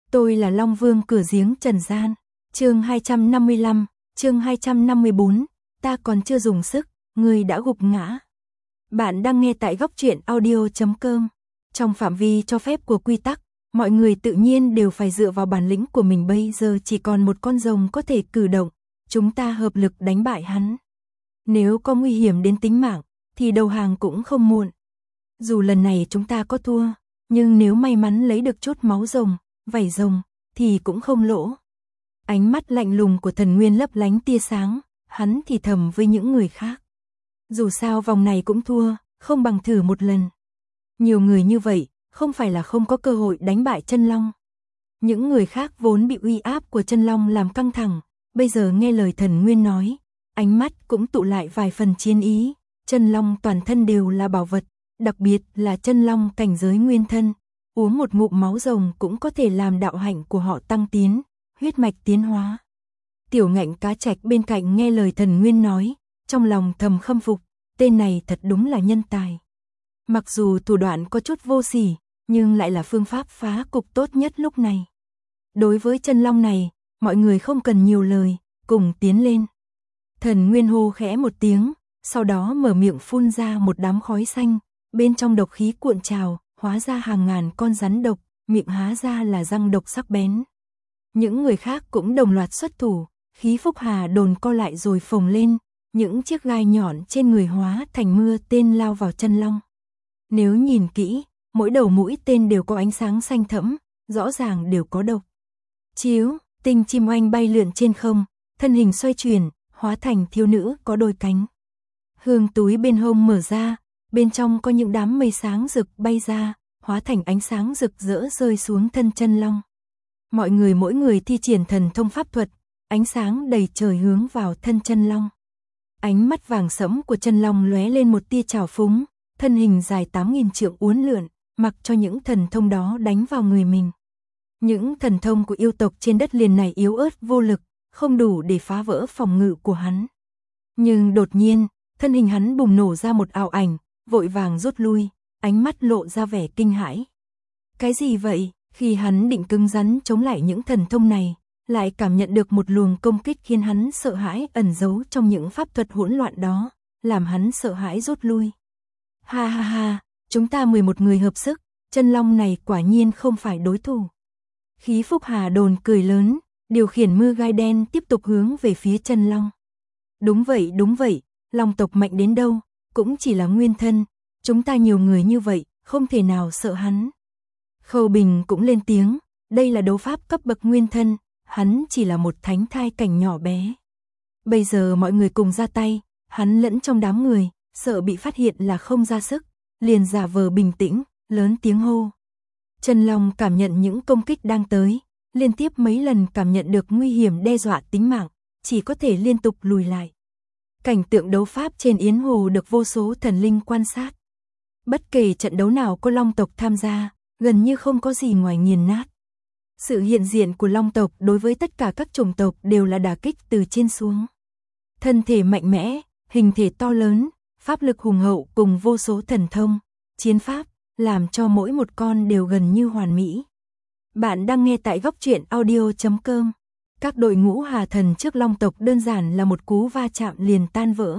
Tôi là Long Vương cửa giếng trần gian. Chương 255, chương 254, ta còn chưa dùng sức, người đã gục ngã. Bạn đang nghe tại góc truyện audio.com. Trong phạm vi cho phép của quy tắc, mọi người tự nhiên đều phải dựa vào bản lĩnh của mình. Bây giờ chỉ còn một con rồng có thể cử động, chúng ta hợp lực đánh bại hắn. Nếu có nguy hiểm đến tính mạng, thì đầu hàng cũng không muộn. Dù lần này chúng ta có thua, nhưng nếu may mắn lấy được chút máu rồng, vảy rồng, thì cũng không lỗ. Ánh mắt lạnh lùng của Thần Nguyên lấp lánh tia sáng, hắn thì thầm với những người khác. Dù sao vòng này cũng thua, không bằng thử một lần. Nhiều người như vậy, không phải là không có cơ hội đánh bại Chân Long. Những người khác vốn bị uy áp của Chân Long làm căng thẳng, bây giờ nghe lời Thần Nguyên nói, ánh mắt cũng tụ lại vài phần chiến ý. Chân Long toàn thân đều là bảo vật, đặc biệt là Chân Long cảnh giới nguyên thân. Uống một ngụm máu rồng cũng có thể làm đạo hạnh của họ tăng tiến, huyết mạch tiến hóa. Tiểu Ngạnh Cá Trạch bên cạnh nghe lời Thần Nguyên nói, trong lòng thầm khâm phục, tên này thật đúng là nhân tài. Mặc dù thủ đoạn có chút vô sỉ, nhưng lại là phương pháp phá cục tốt nhất lúc này. Đối với Chân Long này, mọi người không cần nhiều lời, cùng tiến lên. Thần Nguyên hô khẽ một tiếng, sau đó mở miệng phun ra một đám khói xanh, bên trong độc khí cuộn trào, hóa ra hàng ngàn con rắn độc, miệng há ra là răng độc sắc bén. Những người khác cũng đồng loạt xuất thủ, khí Phúc Hà đồn co lại rồi phồng lên, những chiếc gai nhọn trên người hóa thành mưa tên lao vào Chân Long. Nếu nhìn kỹ, mỗi đầu mũi tên đều có ánh sáng xanh thẫm, rõ ràng đều có độc. Chiếu, tinh chim oanh bay lượn trên không, thân hình xoay chuyển, hóa thành thiếu nữ có đôi cánh. Hương túi bên hông mở ra, bên trong có những đám mây sáng rực bay ra, hóa thành ánh sáng rực rỡ rơi xuống thân Chân Long. Mỗi người thi triển thần thông pháp thuật, ánh sáng đầy trời hướng vào thân Chân Long. Ánh mắt vàng sẫm của Chân Long lóe lên một tia trào phúng, thân hình dài 8.000 trượng uốn lượn, mặc cho những thần thông đó đánh vào người mình. Những thần thông của yêu tộc trên đất liền này yếu ớt vô lực, không đủ để phá vỡ phòng ngự của hắn. Nhưng đột nhiên, thân hình hắn bùng nổ ra một ảo ảnh, vội vàng rút lui, ánh mắt lộ ra vẻ kinh hãi. Cái gì vậy? Khi hắn định cứng rắn chống lại những thần thông này, lại cảm nhận được một luồng công kích khiến hắn sợ hãi ẩn giấu trong những pháp thuật hỗn loạn đó, làm hắn sợ hãi rút lui. Ha ha ha, chúng ta 11 người hợp sức, Chân Long này quả nhiên không phải đối thủ. Khí Phúc Hà đồn cười lớn, điều khiển mưa gai đen tiếp tục hướng về phía Chân Long. Đúng vậy, Long tộc mạnh đến đâu, cũng chỉ là nguyên thân, chúng ta nhiều người như vậy, không thể nào sợ hắn. Khâu Bình cũng lên tiếng, đây là đấu pháp cấp bậc nguyên thân, hắn chỉ là một thánh thai cảnh nhỏ bé. Bây giờ mọi người cùng ra tay, hắn lẫn trong đám người, sợ bị phát hiện là không ra sức, liền giả vờ bình tĩnh, lớn tiếng hô. Chân Long cảm nhận những công kích đang tới, liên tiếp mấy lần cảm nhận được nguy hiểm đe dọa tính mạng, chỉ có thể liên tục lùi lại. Cảnh tượng đấu pháp trên Yến Hồ được vô số thần linh quan sát. Bất kể trận đấu nào có Long tộc tham gia, gần như không có gì ngoài nghiền nát. Sự hiện diện của Long tộc đối với tất cả các chủng tộc đều là đả kích từ trên xuống. Thân thể mạnh mẽ, hình thể to lớn, pháp lực hùng hậu cùng vô số thần thông, chiến pháp, làm cho mỗi một con đều gần như hoàn mỹ. Bạn đang nghe tại góc truyện audio.com. Các đội ngũ Hà Thần trước Long tộc đơn giản là một cú va chạm liền tan vỡ.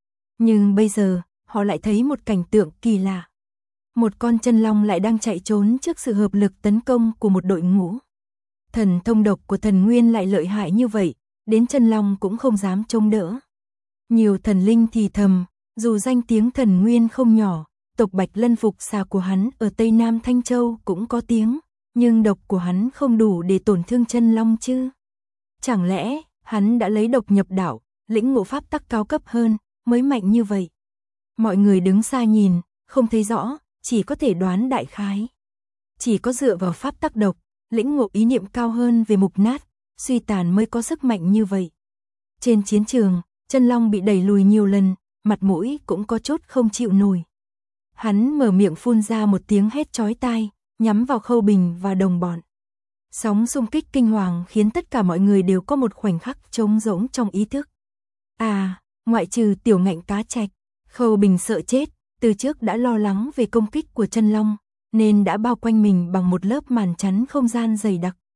Nhưng bây giờ, họ lại thấy một cảnh tượng kỳ lạ. Một con Chân Long lại đang chạy trốn trước sự hợp lực tấn công của một đội ngũ. Thần thông độc của Thần Nguyên lại lợi hại như vậy, đến Chân Long cũng không dám chống đỡ. Nhiều thần linh thì thầm, dù danh tiếng Thần Nguyên không nhỏ, tộc Bạch Lân Phục Xà của hắn ở Tây Nam Thanh Châu cũng có tiếng, nhưng độc của hắn không đủ để tổn thương Chân Long chứ. Chẳng lẽ, hắn đã lấy độc nhập đạo, lĩnh ngộ pháp tắc cao cấp hơn, mới mạnh như vậy? Mọi người đứng xa nhìn, không thấy rõ, chỉ có thể đoán đại khái. Chỉ có dựa vào pháp tắc độc, lĩnh ngộ ý niệm cao hơn về mục nát, suy tàn mới có sức mạnh như vậy. Trên chiến trường, Chân Long bị đẩy lùi nhiều lần, mặt mũi cũng có chút không chịu nổi. Hắn mở miệng phun ra một tiếng hét chói tai, nhắm vào Khâu Bình và đồng bọn. Sóng xung kích kinh hoàng khiến tất cả mọi người đều có một khoảnh khắc trống rỗng trong ý thức. À, ngoại trừ Tiểu Ngạnh Cá Trạch, Khâu Bình sợ chết, từ trước đã lo lắng về công kích của Chân Long, nên đã bao quanh mình bằng một lớp màn chắn không gian dày đặc.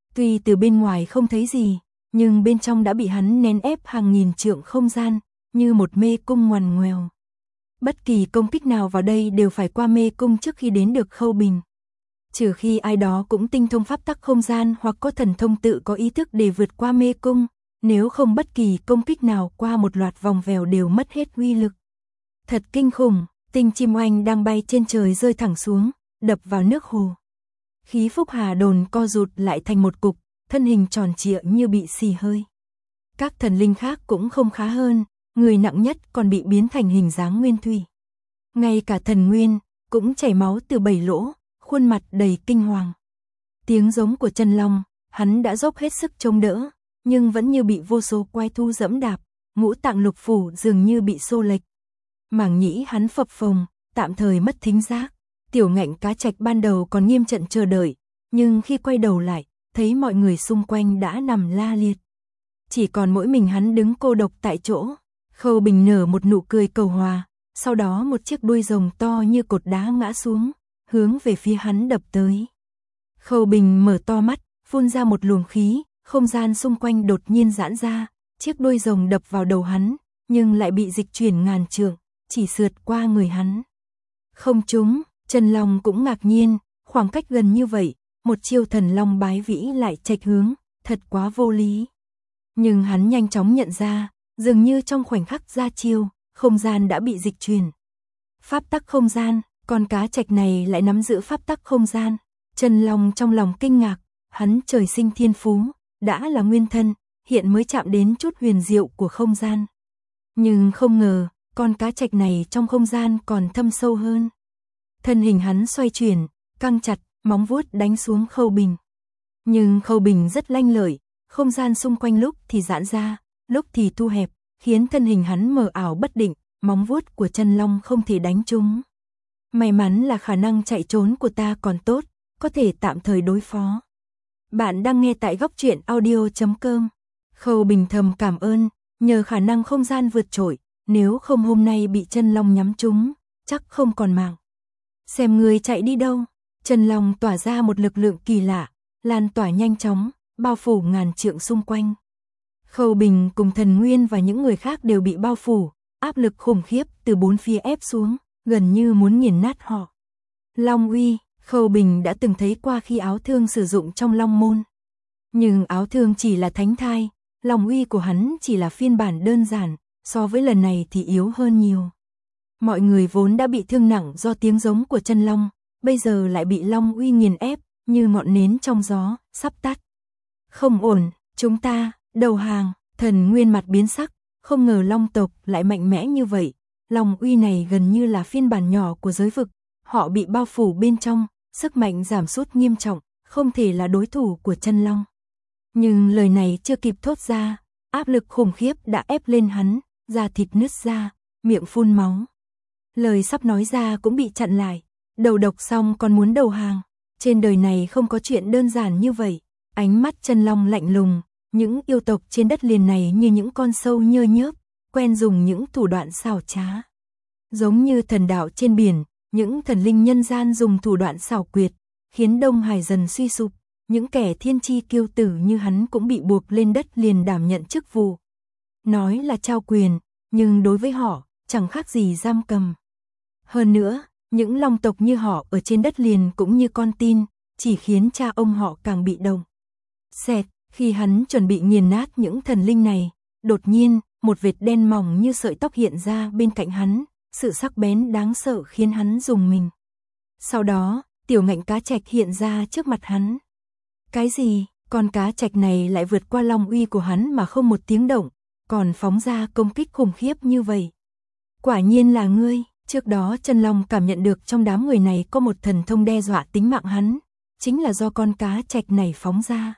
Tuy từ bên ngoài không thấy gì, nhưng bên trong đã bị hắn nén ép hàng nghìn trượng không gian, như một mê cung ngoằn ngoèo. Bất kỳ công kích nào vào đây đều phải qua mê cung trước khi đến được Khâu Bình. Trừ khi ai đó cũng tinh thông pháp tắc không gian hoặc có thần thông tự có ý thức để vượt qua mê cung, nếu không bất kỳ công kích nào qua một loạt vòng vèo đều mất hết uy lực. Thật kinh khủng, tinh chim oanh đang bay trên trời rơi thẳng xuống, đập vào nước hồ. Khí Phúc Hà Đồn co rụt lại thành một cục, thân hình tròn trịa như bị xì hơi. Các thần linh khác cũng không khá hơn, người nặng nhất còn bị biến thành hình dáng nguyên thủy. Ngay cả thần Nguyên cũng chảy máu từ 7 lỗ, khuôn mặt đầy kinh hoàng. Tiếng giống của Chân Long, hắn đã dốc hết sức chống đỡ, nhưng vẫn như bị vô số quái thú dẫm đạp, ngũ tạng lục phủ dường như bị xô lệch. Màng nhĩ hắn phập phồng, tạm thời mất thính giác. Tiểu Ngạnh Cá Trạch ban đầu còn nghiêm trận chờ đợi, nhưng khi quay đầu lại, thấy mọi người xung quanh đã nằm la liệt. Chỉ còn mỗi mình hắn đứng cô độc tại chỗ. Khâu Bình nở một nụ cười cầu hòa, sau đó một chiếc đuôi rồng to như cột đá ngã xuống, hướng về phía hắn đập tới. Khâu Bình mở to mắt, phun ra một luồng khí, không gian xung quanh đột nhiên giãn ra, chiếc đuôi rồng đập vào đầu hắn, nhưng lại bị dịch chuyển ngàn trượng, chỉ sượt qua người hắn. Không trúng, Chân Long cũng ngạc nhiên, khoảng cách gần như vậy, một chiêu Thần Long bái vĩ lại chệch hướng, thật quá vô lý. Nhưng hắn nhanh chóng nhận ra, dường như trong khoảnh khắc ra chiêu, không gian đã bị dịch chuyển. Pháp tắc không gian, con cá trạch này lại nắm giữ pháp tắc không gian. Chân Long trong lòng kinh ngạc, hắn trời sinh thiên phú, đã là nguyên thân, hiện mới chạm đến chút huyền diệu của không gian. Nhưng không ngờ, con cá trạch này trong không gian còn thâm sâu hơn. Thân hình hắn xoay chuyển, căng chặt, móng vuốt đánh xuống Khâu Bình. Nhưng Khâu Bình rất lanh lợi, không gian xung quanh lúc thì giãn ra, lúc thì thu hẹp, khiến thân hình hắn mờ ảo bất định, móng vuốt của Chân Long không thể đánh trúng. May mắn là khả năng chạy trốn của ta còn tốt, có thể tạm thời đối phó. Bạn đang nghe tại góc truyện audio.com. Khâu Bình thầm cảm ơn, nhờ khả năng không gian vượt trội, nếu không hôm nay bị Chân Long nhắm trúng, chắc không còn mạng. Xem người chạy đi đâu. Chân Long tỏa ra một lực lượng kỳ lạ, lan tỏa nhanh chóng, bao phủ ngàn trượng xung quanh. Khâu Bình cùng Thần Nguyên và những người khác đều bị bao phủ, áp lực khủng khiếp từ bốn phía ép xuống, gần như muốn nghiền nát họ. Long uy, Khâu Bình đã từng thấy qua khi áo thương sử dụng trong Long môn. Nhưng áo thương chỉ là thánh thai, Long uy của hắn chỉ là phiên bản đơn giản, so với lần này thì yếu hơn nhiều. Mọi người vốn đã bị thương nặng do tiếng giống của Chân Long, bây giờ lại bị Long uy nghiền ép, như ngọn nến trong gió, sắp tắt. Không ổn, chúng ta, đầu hàng. Thần Nguyên mặt biến sắc, không ngờ Long tộc lại mạnh mẽ như vậy. Long uy này gần như là phiên bản nhỏ của giới vực, họ bị bao phủ bên trong, sức mạnh giảm sút nghiêm trọng, không thể là đối thủ của Chân Long. Nhưng lời này chưa kịp thốt ra, áp lực khủng khiếp đã ép lên hắn, da thịt nứt ra, miệng phun máu. Lời sắp nói ra cũng bị chặn lại, đầu độc xong còn muốn đầu hàng, trên đời này không có chuyện đơn giản như vậy. Ánh mắt Chân Long lạnh lùng, những yêu tộc trên đất liền này như những con sâu nhơ nhớp, quen dùng những thủ đoạn xảo trá. Giống như thần đạo trên biển, những thần linh nhân gian dùng thủ đoạn xảo quyệt, khiến Đông Hải dần suy sụp, những kẻ thiên chi kiêu tử như hắn cũng bị buộc lên đất liền đảm nhận chức vụ. Nói là trao quyền, nhưng đối với họ, chẳng khác gì giam cầm. Hơn nữa, những long tộc như họ ở trên đất liền cũng như con tin, chỉ khiến cha ông họ càng bị động. Xẹt, khi hắn chuẩn bị nghiền nát những thần linh này, đột nhiên, một vệt đen mỏng như sợi tóc hiện ra bên cạnh hắn, sự sắc bén đáng sợ khiến hắn rùng mình. Sau đó, Tiểu Ngạnh Cá Trạch hiện ra trước mặt hắn. Cái gì, con cá trạch này lại vượt qua long uy của hắn mà không một tiếng động, còn phóng ra công kích khủng khiếp như vậy. Quả nhiên là ngươi. Trước đó Chân Long cảm nhận được trong đám người này có một thần thông đe dọa tính mạng hắn, chính là do con cá trạch này phóng ra.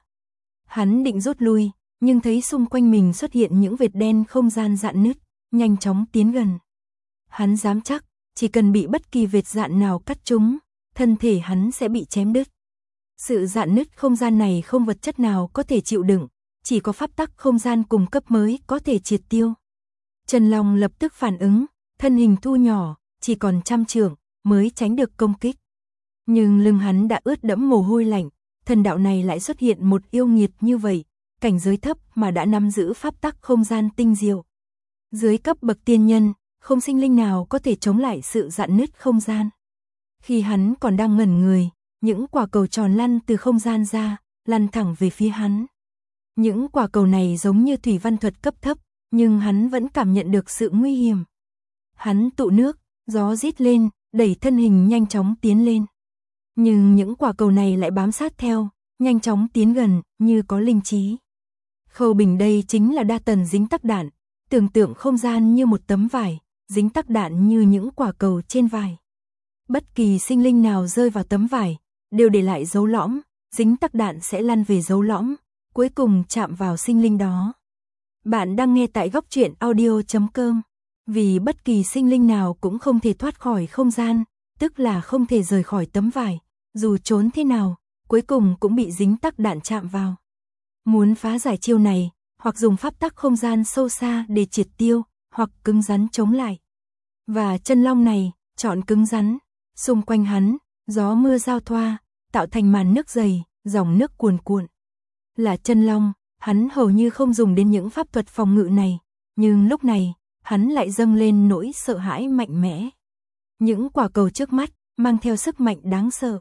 Hắn định rút lui, nhưng thấy xung quanh mình xuất hiện những vệt đen không gian rạn nứt, nhanh chóng tiến gần. Hắn dám chắc, chỉ cần bị bất kỳ vệt dạn nào cắt trúng, thân thể hắn sẽ bị chém đứt. Sự rạn nứt không gian này không vật chất nào có thể chịu đựng, chỉ có pháp tắc không gian cùng cấp mới có thể triệt tiêu. Chân Long lập tức phản ứng, thân hình thu nhỏ, chỉ còn trăm trượng mới tránh được công kích. Nhưng lưng hắn đã ướt đẫm mồ hôi lạnh, thần đạo này lại xuất hiện một yêu nghiệt như vậy, cảnh giới thấp mà đã nắm giữ pháp tắc không gian tinh diệu. Dưới cấp bậc tiên nhân, không sinh linh nào có thể chống lại sự rạn nứt không gian. Khi hắn còn đang ngẩn người, những quả cầu tròn lăn từ không gian ra, lăn thẳng về phía hắn. Những quả cầu này giống như thủy văn thuật cấp thấp, nhưng hắn vẫn cảm nhận được sự nguy hiểm. Hắn tụ nước, gió rít lên, đẩy thân hình nhanh chóng tiến lên. Nhưng những quả cầu này lại bám sát theo, nhanh chóng tiến gần, như có linh trí. Khâu Bình đây chính là đa tần dính tắc đạn, tưởng tượng không gian như một tấm vải, dính tắc đạn như những quả cầu trên vải. Bất kỳ sinh linh nào rơi vào tấm vải, đều để lại dấu lõm, dính tắc đạn sẽ lăn về dấu lõm, cuối cùng chạm vào sinh linh đó. Bạn đang nghe tại góc truyện audio.com. Vì bất kỳ sinh linh nào cũng không thể thoát khỏi không gian, tức là không thể rời khỏi tấm vải, dù trốn thế nào, cuối cùng cũng bị dính tắc đạn chạm vào. Muốn phá giải chiêu này, hoặc dùng pháp tắc không gian sâu xa để triệt tiêu, hoặc cứng rắn chống lại. Và chân long này, chọn cứng rắn, xung quanh hắn, gió mưa giao thoa, tạo thành màn nước dày, dòng nước cuồn cuộn. Là chân long, hắn hầu như không dùng đến những pháp thuật phòng ngự này, nhưng lúc này, hắn lại dâng lên nỗi sợ hãi mạnh mẽ. Những quả cầu trước mắt, mang theo sức mạnh đáng sợ.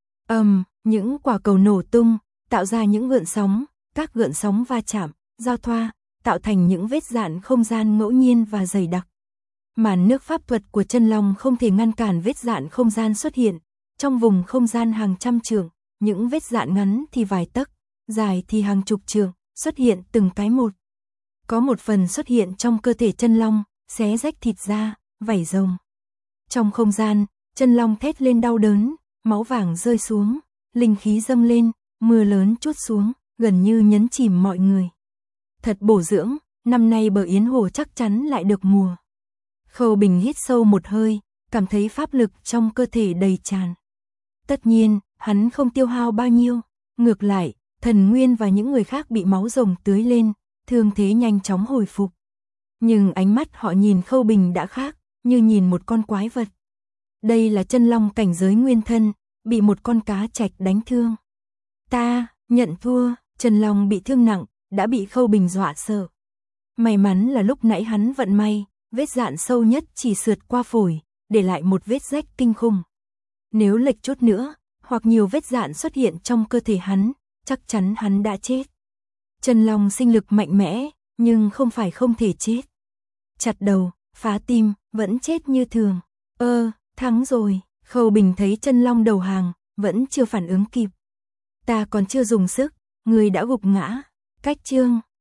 Những quả cầu nổ tung, tạo ra những gợn sóng, các gợn sóng va chạm, giao thoa, tạo thành những vết dạn không gian ngẫu nhiên và dày đặc. Màn nước pháp thuật của chân long không thể ngăn cản vết dạn không gian xuất hiện, trong vùng không gian hàng trăm trượng, những vết dạn ngắn thì vài tấc, dài thì hàng chục trượng, xuất hiện từng cái một. Có một phần xuất hiện trong cơ thể chân long, xé rách thịt da, vảy rồng. Trong không gian, chân long thét lên đau đớn, máu vàng rơi xuống, linh khí dâng lên, mưa lớn trút xuống, gần như nhấn chìm mọi người. Thật bổ dưỡng, năm nay bờ Yến Hồ chắc chắn lại được mùa. Khâu Bình hít sâu một hơi, cảm thấy pháp lực trong cơ thể đầy tràn. Tất nhiên, hắn không tiêu hao bao nhiêu, ngược lại, Thần Nguyên và những người khác bị máu rồng tưới lên, thương thế nhanh chóng hồi phục. Nhưng ánh mắt họ nhìn Khâu Bình đã khác, như nhìn một con quái vật. Đây là chân long cảnh giới nguyên thân, bị một con cá trạch đánh thương. Ta, nhận thua, chân long bị thương nặng, đã bị Khâu Bình dọa sợ. May mắn là lúc nãy hắn vận may, vết dạn sâu nhất chỉ sượt qua phổi, để lại một vết rách kinh khủng. Nếu lệch chút nữa, hoặc nhiều vết dạn xuất hiện trong cơ thể hắn, chắc chắn hắn đã chết. Chân long sinh lực mạnh mẽ, nhưng không phải không thể chết. Chặt đầu, phá tim, vẫn chết như thường. Thắng rồi. Khâu Bình thấy chân long đầu hàng, vẫn chưa phản ứng kịp. Ta còn chưa dùng sức, người đã gục ngã. Cách chương